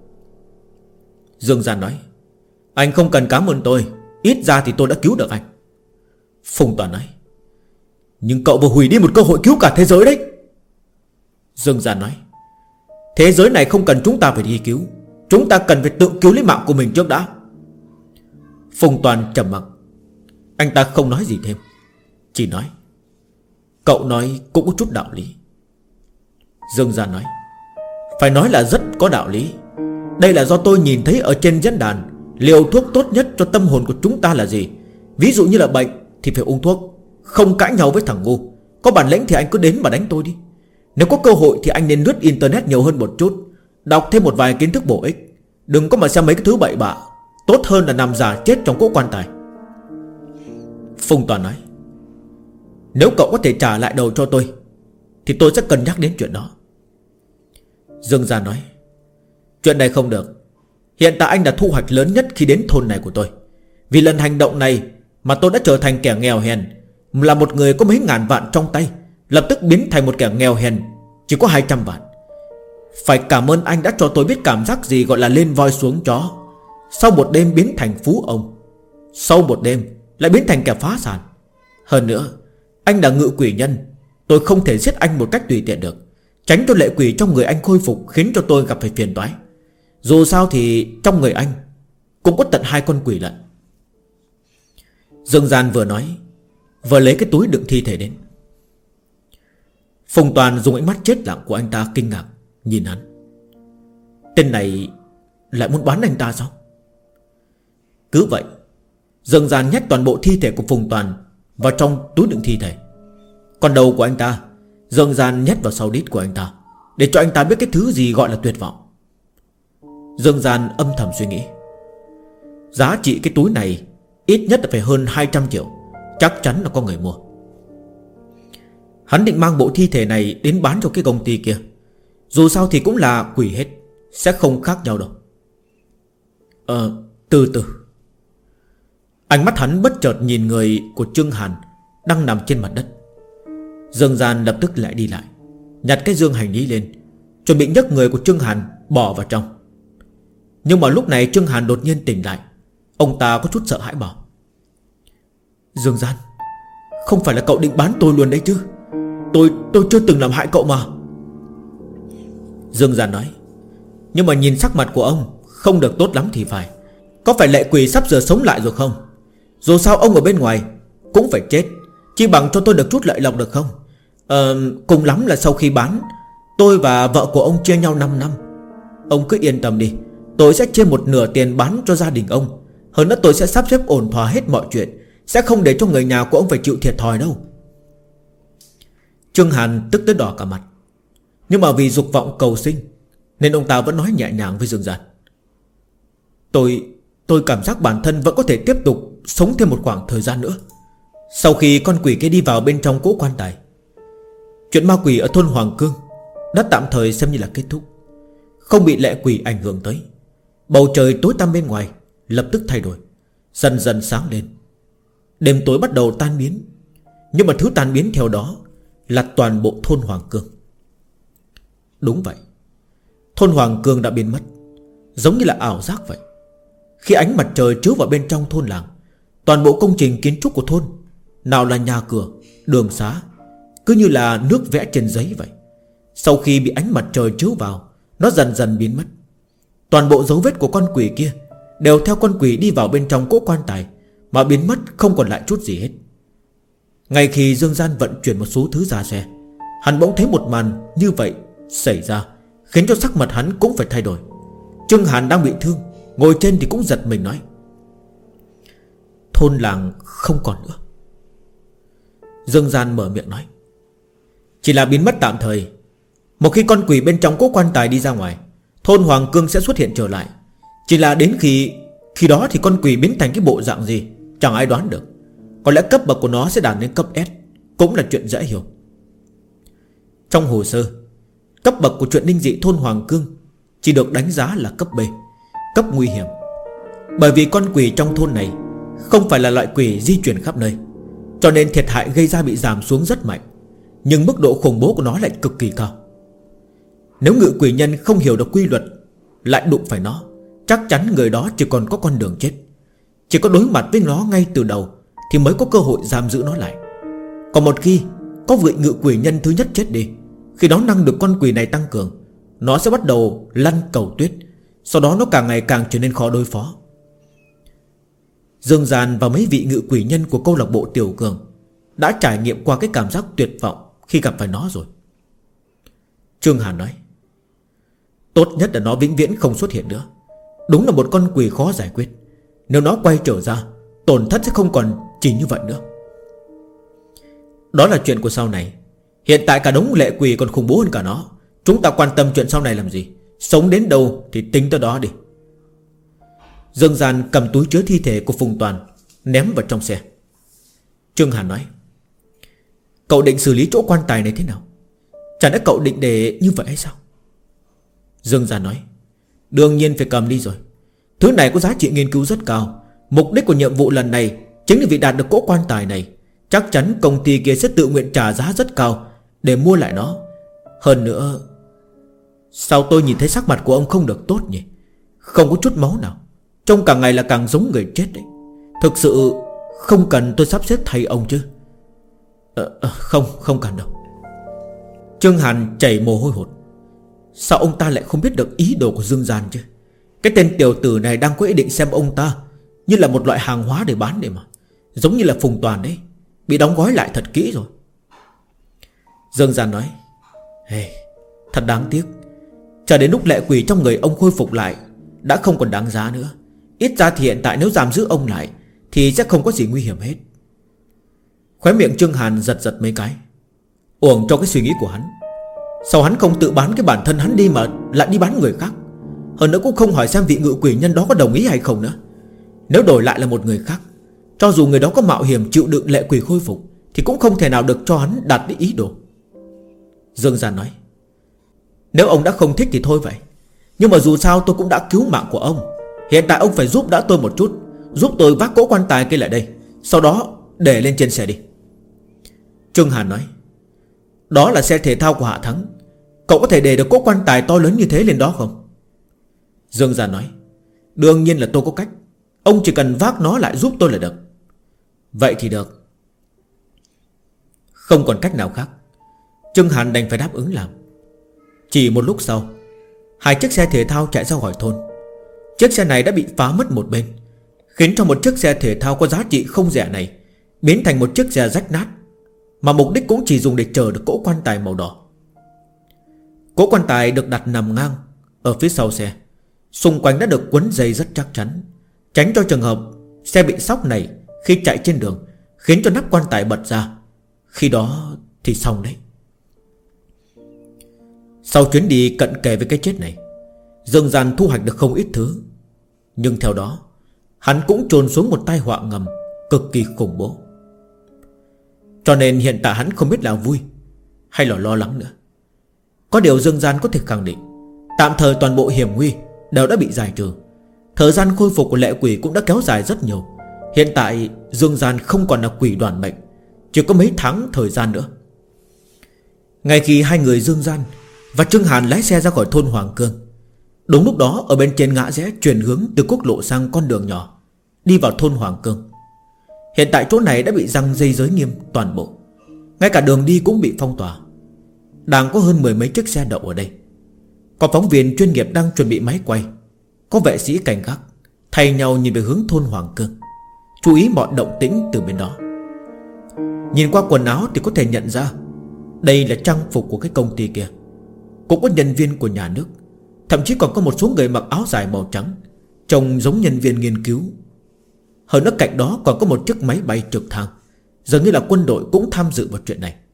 Dương Gian nói. Anh không cần cảm ơn tôi, ít ra thì tôi đã cứu được anh. Phùng Toàn nói. Nhưng cậu vừa hủy đi một cơ hội cứu cả thế giới đấy. Dương Gian nói. Thế giới này không cần chúng ta phải đi cứu, chúng ta cần phải tự cứu lấy mạng của mình trước đã. Phùng Toàn trầm mặc. Anh ta không nói gì thêm, chỉ nói. Cậu nói cũng có chút đạo lý. Dương Gian nói. Phải nói là rất có đạo lý. Đây là do tôi nhìn thấy ở trên diễn đàn liều thuốc tốt nhất cho tâm hồn của chúng ta là gì. Ví dụ như là bệnh thì phải uống thuốc, không cãi nhau với thằng ngu. Có bản lĩnh thì anh cứ đến mà đánh tôi đi. Nếu có cơ hội thì anh nên lướt internet nhiều hơn một chút, đọc thêm một vài kiến thức bổ ích. Đừng có mà xem mấy cái thứ bậy bạ. Tốt hơn là nằm giả chết trong cỗ quan tài. Phùng Toàn nói. Nếu cậu có thể trả lại đầu cho tôi thì tôi sẽ cân nhắc đến chuyện đó. Dương Gian nói. Chuyện này không được. Hiện tại anh đã thu hoạch lớn nhất khi đến thôn này của tôi. Vì lần hành động này mà tôi đã trở thành kẻ nghèo hèn, là một người có mấy ngàn vạn trong tay, lập tức biến thành một kẻ nghèo hèn chỉ có 200 vạn. Phải cảm ơn anh đã cho tôi biết cảm giác gì gọi là lên voi xuống chó. Sau một đêm biến thành phú ông, sau một đêm lại biến thành kẻ phá sản. Hơn nữa, anh là ngự quỷ nhân, tôi không thể giết anh một cách tùy tiện được, tránh cho lệ quỷ trong người anh khôi phục, khiến cho tôi gặp phải phiền toái. Dù sao thì trong người anh cũng có tận 2 con quỷ lận. Dương Gian vừa nói vừa lấy cái túi đựng thi thể đến. Phùng Toàn dùng ánh mắt chết lặng của anh ta kinh ngạc nhìn hắn. Tên này lại muốn bán anh ta sao? Cứ vậy, Dương Gian nhét toàn bộ thi thể của Phùng Toàn vào trong túi đựng thi thể. Còn đầu của anh ta Dương Gian nhét vào sau đít của anh ta, để cho anh ta biết cái thứ gì gọi là tuyệt vọng. Dương Gian âm thầm suy nghĩ. Giá trị cái túi này ít nhất là phải hơn 200 triệu, chắc chắn là có người mua. Hắn định mang bộ thi thể này đến bán cho cái công ty kia. Dù sao thì cũng là quỷ hết, sẽ không khác nhau đâu. Từ từ. Ánh mắt hắn bất chợt nhìn người của Trương Hàn đang nằm trên mặt đất. Dương Gian lập tức lại đi lại, nhặt cái dương hành lý lên, chuẩn bị nhấc người của Trương Hàn bỏ vào trong. Nhưng mà lúc này Trương Hàn đột nhiên tỉnh lại. Ông ta có chút sợ hãi bảo. Dương Gian, không phải là cậu định bán tôi luôn đấy chứ? Tôi chưa từng làm hại cậu mà. Dương Gian nói. Nhưng mà nhìn sắc mặt của ông không được tốt lắm thì phải. Có phải lệ quỷ sắp giờ sống lại rồi không? Dù sao ông ở bên ngoài cũng phải chết, chỉ bằng cho tôi được chút lợi lộc được không? Cùng lắm là sau khi bán, tôi và vợ của ông chia nhau 5 năm. Ông cứ yên tâm đi, tôi sẽ chia một nửa tiền bán cho gia đình ông. Hơn nữa tôi sẽ sắp xếp ổn thỏa hết mọi chuyện, sẽ không để cho người nhà của ông phải chịu thiệt thòi đâu. Trương Hàn tức tới đỏ cả mặt. Nhưng mà vì dục vọng cầu sinh, nên ông ta vẫn nói nhẹ nhàng với Dương Gian: Tôi cảm giác bản thân vẫn có thể tiếp tục sống thêm một khoảng thời gian nữa. Sau khi con quỷ kia đi vào bên trong cỗ quan tài, chuyện ma quỷ ở thôn Hoàng Cương đã tạm thời xem như là kết thúc, không bị lệ quỷ ảnh hưởng tới. Bầu trời tối tăm bên ngoài lập tức thay đổi, dần dần sáng lên. Đêm tối bắt đầu tan biến, nhưng mà thứ tan biến theo đó là toàn bộ thôn Hoàng Cương. Đúng vậy, thôn Hoàng Cương đã biến mất, giống như là ảo giác vậy. Khi ánh mặt trời chiếu vào bên trong thôn làng, toàn bộ công trình kiến trúc của thôn, nào là nhà cửa, đường xá, cứ như là nước vẽ trên giấy vậy. Sau khi bị ánh mặt trời chiếu vào, nó dần dần biến mất. Toàn bộ dấu vết của con quỷ kia đều theo con quỷ đi vào bên trong cỗ quan tài mà biến mất, không còn lại chút gì hết. Ngay khi Dương Gian vận chuyển một số thứ ra xe, hắn bỗng thấy một màn như vậy xảy ra, khiến cho sắc mặt hắn cũng phải thay đổi. Trương Hàn đang bị thương, ngồi trên thì cũng giật mình nói: Thôn làng không còn nữa. Dương Gian mở miệng nói: Chỉ là biến mất tạm thời. Một khi con quỷ bên trong cỗ quan tài đi ra ngoài, thôn Hoàng Cương sẽ xuất hiện trở lại. Chỉ là đến khi đó thì con quỷ biến thành cái bộ dạng gì chẳng ai đoán được. Có lẽ cấp bậc của nó sẽ đạt đến cấp S, cũng là chuyện dễ hiểu. Trong hồ sơ, cấp bậc của chuyện linh dị thôn Hoàng Cương chỉ được đánh giá là cấp B, cấp nguy hiểm. Bởi vì con quỷ trong thôn này không phải là loại quỷ di chuyển khắp nơi, cho nên thiệt hại gây ra bị giảm xuống rất mạnh, nhưng mức độ khủng bố của nó lại cực kỳ cao. Nếu ngự quỷ nhân không hiểu được quy luật lại đụng phải nó, chắc chắn người đó chỉ còn có con đường chết. Chỉ có đối mặt với nó ngay từ đầu thì mới có cơ hội giam giữ nó lại. Còn một khi có vị ngự quỷ nhân thứ nhất chết đi, khi đó năng lực con quỷ này tăng cường, nó sẽ bắt đầu lăn cầu tuyết. Sau đó nó càng ngày càng trở nên khó đối phó. Dương Gian và mấy vị ngự quỷ nhân của câu lạc bộ Tiểu Cường đã trải nghiệm qua cái cảm giác tuyệt vọng khi gặp phải nó rồi. Trương Hàn nói: Tốt nhất là nó vĩnh viễn không xuất hiện nữa. Đúng là một con quỷ khó giải quyết. Nếu nó quay trở ra, tổn thất sẽ không còn chỉ như vậy nữa. Đó là chuyện của sau này. Hiện tại cả đống lệ quỷ còn khủng bố hơn cả nó. Chúng ta quan tâm chuyện sau này làm gì? Sống đến đâu thì tính tới đó đi. Dương Gian cầm túi chứa thi thể của Phùng Toàn ném vào trong xe. Trương Hàn nói: Cậu định xử lý chỗ quan tài này thế nào? Chẳng lẽ cậu định để như vậy hay sao? Dương Gian nói: Đương nhiên phải cầm đi rồi. Thứ này có giá trị nghiên cứu rất cao. Mục đích của nhiệm vụ lần này chính là vì đạt được cỗ quan tài này. Chắc chắn công ty kia sẽ tự nguyện trả giá rất cao để mua lại nó. Hơn nữa, sao tôi nhìn thấy sắc mặt của ông không được tốt nhỉ? Không có chút máu nào, trông càng ngày là càng giống người chết đấy. Thực sự không cần tôi sắp xếp thay ông chứ? Không cần đâu. Trương Hàn chảy mồ hôi hột. Sao ông ta lại không biết được ý đồ của Dương Gian chứ? Cái tên tiểu tử này đang có ý định xem ông ta như là một loại hàng hóa để bán đấy mà. Giống như là Phùng Toàn đấy, bị đóng gói lại thật kỹ rồi. Dương Gian nói: Thật đáng tiếc. Chờ đến lúc lệ quỷ trong người ông khôi phục lại đã không còn đáng giá nữa. Ít ra thì hiện tại nếu giam giữ ông lại thì sẽ không có gì nguy hiểm hết. Khóe miệng Trương Hàn giật giật mấy cái. Uổng cho cái suy nghĩ của hắn. Sao hắn không tự bán cái bản thân hắn đi mà lại đi bán người khác? Hơn nữa cũng không hỏi xem vị ngự quỷ nhân đó có đồng ý hay không nữa. Nếu đổi lại là một người khác, cho dù người đó có mạo hiểm chịu đựng lệ quỷ khôi phục thì cũng không thể nào được cho hắn đạt đến ý đồ. Dương Gian nói: Nếu ông đã không thích thì thôi vậy. Nhưng mà dù sao tôi cũng đã cứu mạng của ông. Hiện tại ông phải giúp đỡ tôi một chút, giúp tôi vác cỗ quan tài kia lại đây, sau đó để lên trên xe đi. Trương Hàn nói: Đó là xe thể thao của Hạ Thắng. Cậu có thể để được cỗ quan tài to lớn như thế lên đó không? Dương Gian nói: Đương nhiên là tôi có cách. Ông chỉ cần vác nó lại giúp tôi là được. Vậy thì được. Không còn cách nào khác, Trương Hàn đành phải đáp ứng làm. Chỉ một lúc sau, hai chiếc xe thể thao chạy ra khỏi thôn. Chiếc xe này đã bị phá mất một bên, khiến cho một chiếc xe thể thao có giá trị không rẻ này biến thành một chiếc xe rách nát, mà mục đích cũng chỉ dùng để chờ được cỗ quan tài màu đỏ. Cỗ quan tài được đặt nằm ngang ở phía sau xe. Xung quanh đã được quấn dây rất chắc chắn, tránh cho trường hợp xe bị sóc này khi chạy trên đường, khiến cho nắp quan tài bật ra. Khi đó thì xong đấy. Sau chuyến đi cận kề với cái chết này, Dương gian thu hoạch được không ít thứ, nhưng theo đó hắn cũng trồn xuống một tai họa ngầm cực kỳ khủng bố. Cho nên hiện tại hắn không biết là vui hay là lo lắng nữa. Có điều Dương gian có thể khẳng định, tạm thời toàn bộ hiểm nguy đều đã bị giải trừ. Thời gian khôi phục của lệ quỷ cũng đã kéo dài rất nhiều. Hiện tại Dương gian không còn là quỷ đoàn mệnh, chỉ có mấy tháng thời gian nữa. Ngay khi hai người Dương gian và Trương Hàn lái xe ra khỏi thôn Hoàng Cương, đúng lúc đó ở bên trên ngã rẽ chuyển hướng từ quốc lộ sang con đường nhỏ đi vào thôn Hoàng Cương. Hiện tại chỗ này đã bị giăng dây giới nghiêm toàn bộ, ngay cả đường đi cũng bị phong tỏa. Đang có hơn 10 mấy chiếc xe đậu ở đây. Có phóng viên chuyên nghiệp đang chuẩn bị máy quay, có vệ sĩ cảnh gác, thay nhau nhìn về hướng thôn Hoàng Cương, chú ý mọi động tĩnh từ bên đó. Nhìn qua quần áo thì có thể nhận ra đây là trang phục của cái công ty kia. Cũng có nhân viên của nhà nước, thậm chí còn có một số người mặc áo dài màu trắng, trông giống nhân viên nghiên cứu. Hơn nữa cạnh đó còn có một chiếc máy bay trực thăng, dường như là quân đội cũng tham dự vào chuyện này.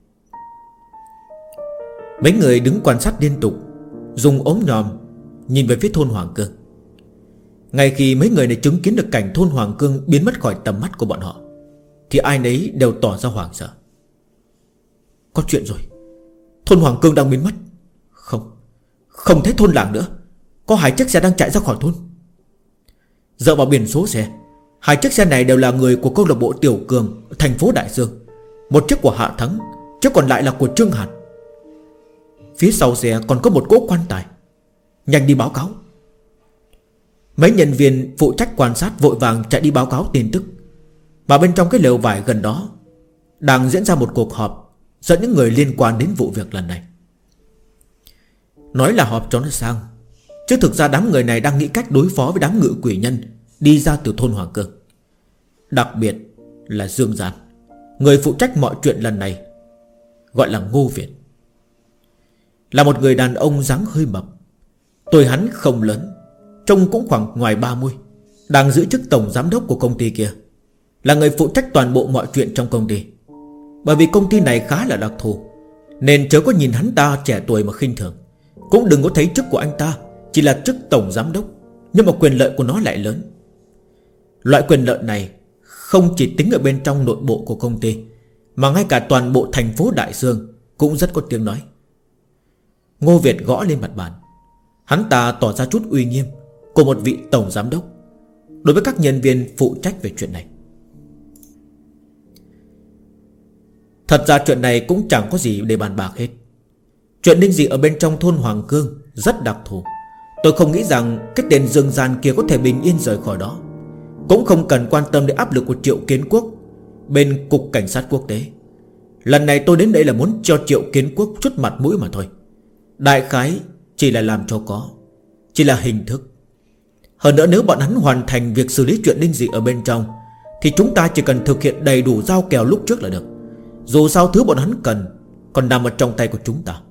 Mấy người đứng quan sát liên tục, dùng ốm nhòm nhìn về phía thôn Hoàng Cương. Ngay khi mấy người này chứng kiến được cảnh thôn Hoàng Cương biến mất khỏi tầm mắt của bọn họ, thì ai nấy đều tỏ ra hoảng sợ. Có chuyện rồi, thôn Hoàng Cương đang biến mất. Không thấy thôn làng nữa. Có 2 chiếc xe đang chạy ra khỏi thôn. Dựa vào biển số xe, 2 chiếc xe này đều là người của câu lạc bộ Tiểu Cường thành phố Đại Dương. Một chiếc của Hạ Thắng, chiếc còn lại là của Trương Hàn. Phía sau xe còn có một cỗ quan tài. Nhanh đi báo cáo. Mấy nhân viên phụ trách quan sát vội vàng chạy đi báo cáo tin tức. Mà bên trong cái lều vải gần đó đang diễn ra một cuộc họp dẫn những người liên quan đến vụ việc lần này. Nói là họp cho nó sang, chứ thực ra đám người này đang nghĩ cách đối phó với đám ngự quỷ nhân đi ra từ thôn Hoàng Cương. Đặc biệt là Dương Gian, người phụ trách mọi chuyện lần này, gọi là Ngô Việt. Là một người đàn ông dáng hơi mập. Tuổi hắn không lớn, trông cũng khoảng ngoài 30, đang giữ chức tổng giám đốc của công ty kia, là người phụ trách toàn bộ mọi chuyện trong công ty. Bởi vì công ty này khá là đặc thù, nên chớ có nhìn hắn ta trẻ tuổi mà khinh thường. Cũng đừng có thấy chức của anh ta chỉ là chức tổng giám đốc, nhưng mà quyền lợi của nó lại lớn. Loại quyền lợi này không chỉ tính ở bên trong nội bộ của công ty, mà ngay cả toàn bộ thành phố Đại Dương cũng rất có tiếng nói. Ngô Việt gõ lên mặt bàn. Hắn ta tỏ ra chút uy nghiêm của một vị tổng giám đốc đối với các nhân viên phụ trách về chuyện này. Thật ra chuyện này cũng chẳng có gì để bàn bạc hết. Chuyện linh dị ở bên trong thôn Hoàng Cương rất đặc thù. Tôi không nghĩ rằng cái tên Dương Gian kia có thể bình yên rời khỏi đó. Cũng không cần quan tâm đến áp lực của Triệu Kiến Quốc bên Cục Cảnh sát Quốc tế. Lần này tôi đến đây là muốn cho Triệu Kiến Quốc chút mặt mũi mà thôi. Đại khái chỉ là làm cho có, chỉ là hình thức. Hơn nữa nếu bọn hắn hoàn thành việc xử lý chuyện linh dị ở bên trong, thì chúng ta chỉ cần thực hiện đầy đủ giao kèo lúc trước là được. Dù sao thứ bọn hắn cần còn nằm ở trong tay của chúng ta.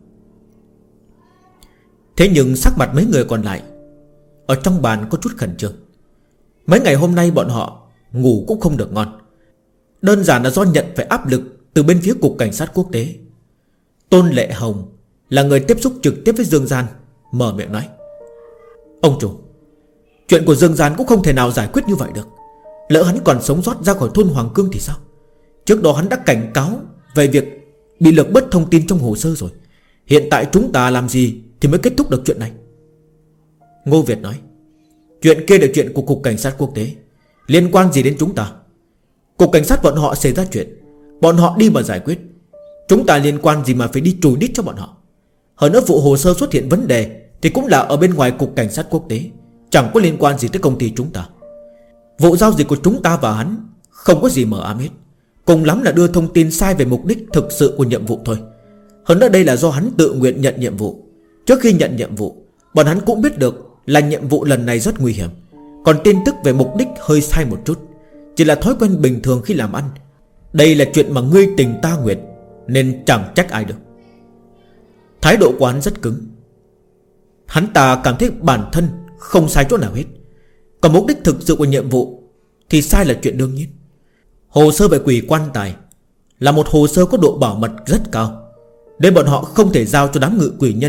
Thế nhưng sắc mặt mấy người còn lại ở trong bàn có chút khẩn trương. Mấy ngày hôm nay bọn họ ngủ cũng không được ngon. Đơn giản là do nhận phải áp lực từ bên phía Cục Cảnh sát Quốc tế. Tôn Lệ Hồng là người tiếp xúc trực tiếp với Dương Gian, mở miệng nói: Ông chủ, chuyện của Dương Gian cũng không thể nào giải quyết như vậy được. Lỡ hắn còn sống sót ra khỏi thôn Hoàng Cương thì sao? Trước đó hắn đã cảnh cáo về việc bị lược bớt thông tin trong hồ sơ rồi. Hiện tại chúng ta làm gì thì mới kết thúc được chuyện này? Ngô Việt nói: Chuyện kia là chuyện của Cục Cảnh sát Quốc tế, liên quan gì đến chúng ta? Cục Cảnh sát bọn họ xảy ra chuyện, bọn họ đi mà giải quyết. Chúng ta liên quan gì mà phải đi chùi đít cho bọn họ? Hơn nữa vụ hồ sơ xuất hiện vấn đề thì cũng là ở bên ngoài Cục Cảnh sát Quốc tế, chẳng có liên quan gì tới công ty chúng ta. Vụ giao dịch của chúng ta và hắn không có gì mờ ám hết, cùng lắm là đưa thông tin sai về mục đích thực sự của nhiệm vụ thôi. Hơn nữa đây là do hắn tự nguyện nhận nhiệm vụ. Trước khi nhận nhiệm vụ, bọn hắn cũng biết được là nhiệm vụ lần này rất nguy hiểm. Còn tin tức về mục đích hơi sai một chút, chỉ là thói quen bình thường khi làm ăn. Đây là chuyện mà ngươi tình ta nguyện, nên chẳng trách ai được. Thái độ của hắn rất cứng. Hắn ta cảm thấy bản thân không sai chỗ nào hết. Còn mục đích thực sự của nhiệm vụ thì sai là chuyện đương nhiên. Hồ sơ về quỷ quan tài là một hồ sơ có độ bảo mật rất cao, nên bọn họ không thể giao cho đám ngự quỷ nhân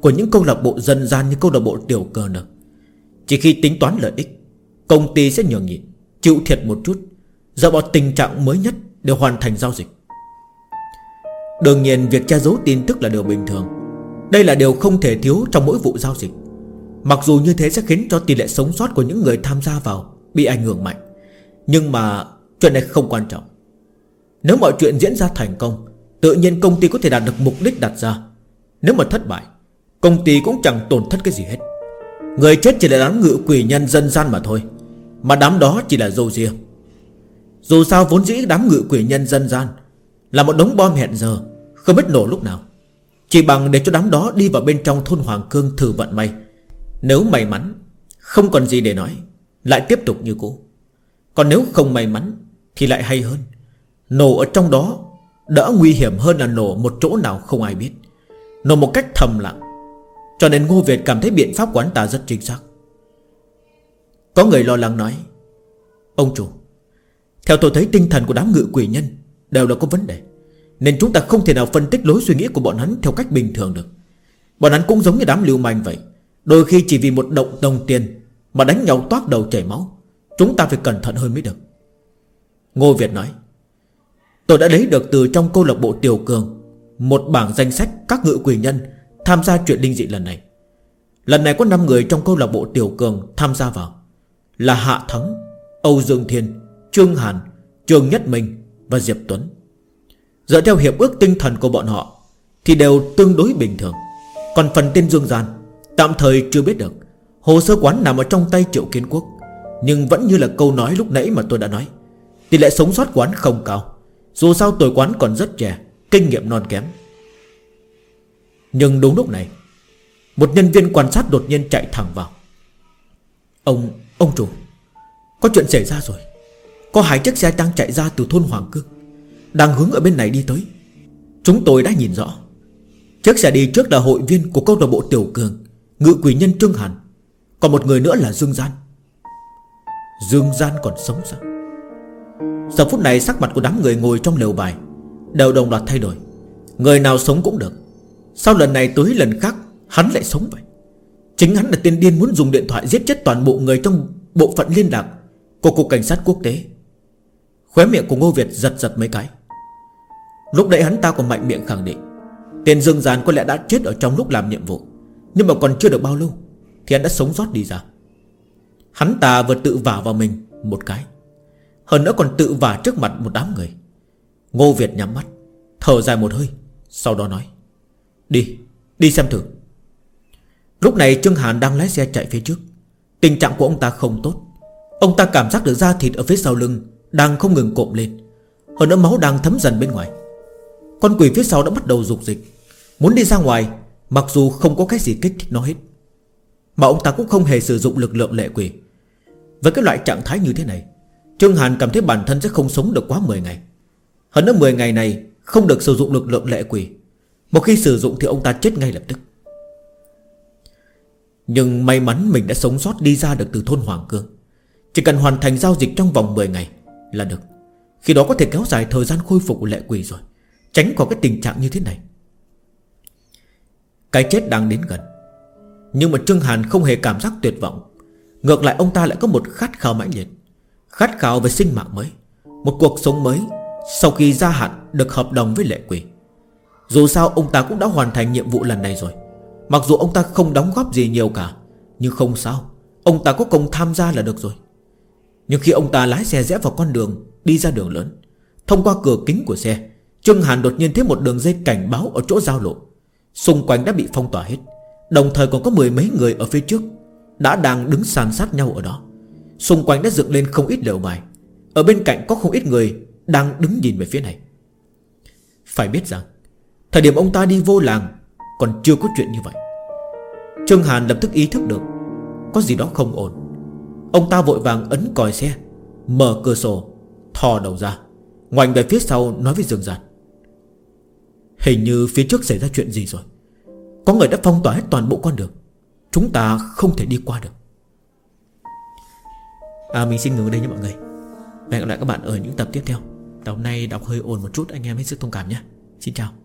của những câu lạc bộ dân gian như câu lạc bộ Tiểu Cường được. Chỉ khi tính toán lợi ích, công ty sẽ nhường nhịn, chịu thiệt một chút, dựa vào tình trạng mới nhất để hoàn thành giao dịch. Đương nhiên việc che giấu tin tức là điều bình thường. Đây là điều không thể thiếu trong mỗi vụ giao dịch. Mặc dù như thế sẽ khiến cho tỷ lệ sống sót của những người tham gia vào bị ảnh hưởng mạnh, nhưng mà chuyện này không quan trọng. Nếu mọi chuyện diễn ra thành công, tự nhiên công ty có thể đạt được mục đích đặt ra. Nếu mà thất bại, công ty cũng chẳng tổn thất cái gì hết. Người chết chỉ là đám ngự quỷ nhân dân gian mà thôi, mà đám đó chỉ là râu ria. Dù sao vốn dĩ đám ngự quỷ nhân dân gian là một đống bom hẹn giờ, không biết nổ lúc nào. Chỉ bằng để cho đám đó đi vào bên trong thôn Hoàng Cương thử vận may. Nếu may mắn, không còn gì để nói, lại tiếp tục như cũ. Còn nếu không may mắn thì lại hay hơn, nổ ở trong đó đỡ nguy hiểm hơn là nổ một chỗ nào không ai biết, nổ một cách thầm lặng. Cho nên Ngô Việt cảm thấy biện pháp của anh ta rất chính xác. Có người lo lắng nói: ông chủ, theo tôi thấy tinh thần của đám ngự quỷ nhân đều đã có vấn đề, nên chúng ta không thể nào phân tích lối suy nghĩ của bọn hắn theo cách bình thường được. Bọn hắn cũng giống như đám lưu manh vậy, đôi khi chỉ vì một động đồng tiền mà đánh nhau toác đầu chảy máu. Chúng ta phải cẩn thận hơn mới được. Ngô Việt nói: tôi đã lấy được từ trong câu lạc bộ Tiểu Cường một bảng danh sách các ngự quỷ nhân tham gia chuyện linh dị lần này. Lần này có 5 người trong câu lạc bộ Tiểu Cường tham gia vào, là Hạ Thắng, Âu Dương Thiên, Trương Hàn, Trương Nhất Minh và Diệp Tuấn. Dựa theo hiệp ước tinh thần của bọn họ thì đều tương đối bình thường. Còn phần tên Dương Gian tạm thời chưa biết được. Hồ sơ quán nằm ở trong tay Triệu Kiến Quốc, nhưng vẫn như là câu nói lúc nãy mà tôi đã nói, tỷ lệ sống sót quán không cao. Dù sao tuổi quán còn rất trẻ, kinh nghiệm non kém. Nhưng đúng lúc này, một nhân viên quan sát đột nhiên chạy thẳng vào. Ông chủ, có chuyện xảy ra rồi. Có 2 chiếc xe đang chạy ra từ thôn Hoàng Cương, đang hướng ở bên này đi tới. Chúng tôi đã nhìn rõ. Chiếc xe đi trước là hội viên của câu lạc bộ Tiểu Cường, ngự quỷ nhân Trương Hàn. Còn một người nữa là Dương Gian. Dương Gian còn sống sao? Giờ phút này sắc mặt của đám người ngồi trong lều bài đều đồng loạt thay đổi. Người nào sống cũng được, sao lần này tới lần khác hắn lại sống vậy? Chính hắn là tên điên muốn dùng điện thoại giết chết toàn bộ người trong bộ phận liên lạc của Cục Cảnh sát Quốc tế. Khóe miệng của Ngô Việt giật giật mấy cái. Lúc đấy hắn ta còn mạnh miệng khẳng định tên Dương Gian có lẽ đã chết ở trong lúc làm nhiệm vụ, nhưng mà còn chưa được bao lâu thì hắn đã sống sót đi ra. Hắn ta vừa tự vả vào mình một cái, hơn nữa còn tự vả trước mặt một đám người. Ngô Việt nhắm mắt thở dài một hơi, sau đó nói: Đi xem thử. Lúc này Trương Hàn đang lái xe chạy phía trước. Tình trạng của ông ta không tốt. Ông ta cảm giác được da thịt ở phía sau lưng đang không ngừng cộm lên, hơn nữa máu đang thấm dần bên ngoài. Con quỷ phía sau đã bắt đầu dục dịch, muốn đi ra ngoài, mặc dù không có cái gì kích thích nó hết. Mà ông ta cũng không hề sử dụng lực lượng lệ quỷ. Với cái loại trạng thái như thế này, Trương Hàn cảm thấy bản thân sẽ không sống được quá 10 ngày. Hơn nữa 10 ngày này không được sử dụng lực lượng lệ quỷ. Một khi sử dụng thì ông ta chết ngay lập tức. Nhưng may mắn mình đã sống sót đi ra được từ thôn Hoàng Cương. Chỉ cần hoàn thành giao dịch trong vòng 10 ngày là được. Khi đó có thể kéo dài thời gian khôi phục của lệ quỷ rồi, tránh khỏi cái tình trạng như thế này. Cái chết đang đến gần, nhưng mà Trương Hàn không hề cảm giác tuyệt vọng. Ngược lại ông ta lại có một khát khao mãnh liệt, khát khao về sinh mạng mới, một cuộc sống mới sau khi gia hạn được hợp đồng với lệ quỷ. Dù sao ông ta cũng đã hoàn thành nhiệm vụ lần này rồi. Mặc dù ông ta không đóng góp gì nhiều cả, nhưng không sao, ông ta có công tham gia là được rồi. Nhưng khi ông ta lái xe rẽ vào con đường đi ra đường lớn, thông qua cửa kính của xe, Trương Hàn đột nhiên thấy một đường dây cảnh báo ở chỗ giao lộ. Xung quanh đã bị phong tỏa hết, đồng thời còn có 10 mấy người ở phía trước đang đứng san sát nhau ở đó. Xung quanh đã dựng lên không ít lều bài. Ở bên cạnh có không ít người đang đứng nhìn về phía này. Phải biết rằng thời điểm ông ta đi vô làng còn chưa có chuyện như vậy. Trương Hàn lập tức ý thức được có gì đó không ổn. Ông ta vội vàng ấn còi xe, mở cửa sổ, thò đầu ra, ngoảnh về phía sau nói với Dương Gian: Hình như phía trước xảy ra chuyện gì rồi. Có người đã phong tỏa hết toàn bộ con đường, chúng ta không thể đi qua được. Mình xin ngừng ở đây nha mọi người. Hẹn gặp lại các bạn ở những tập tiếp theo. Tập hôm nay đọc hơi ồn một chút, anh em hết sức thông cảm nhé. Xin chào.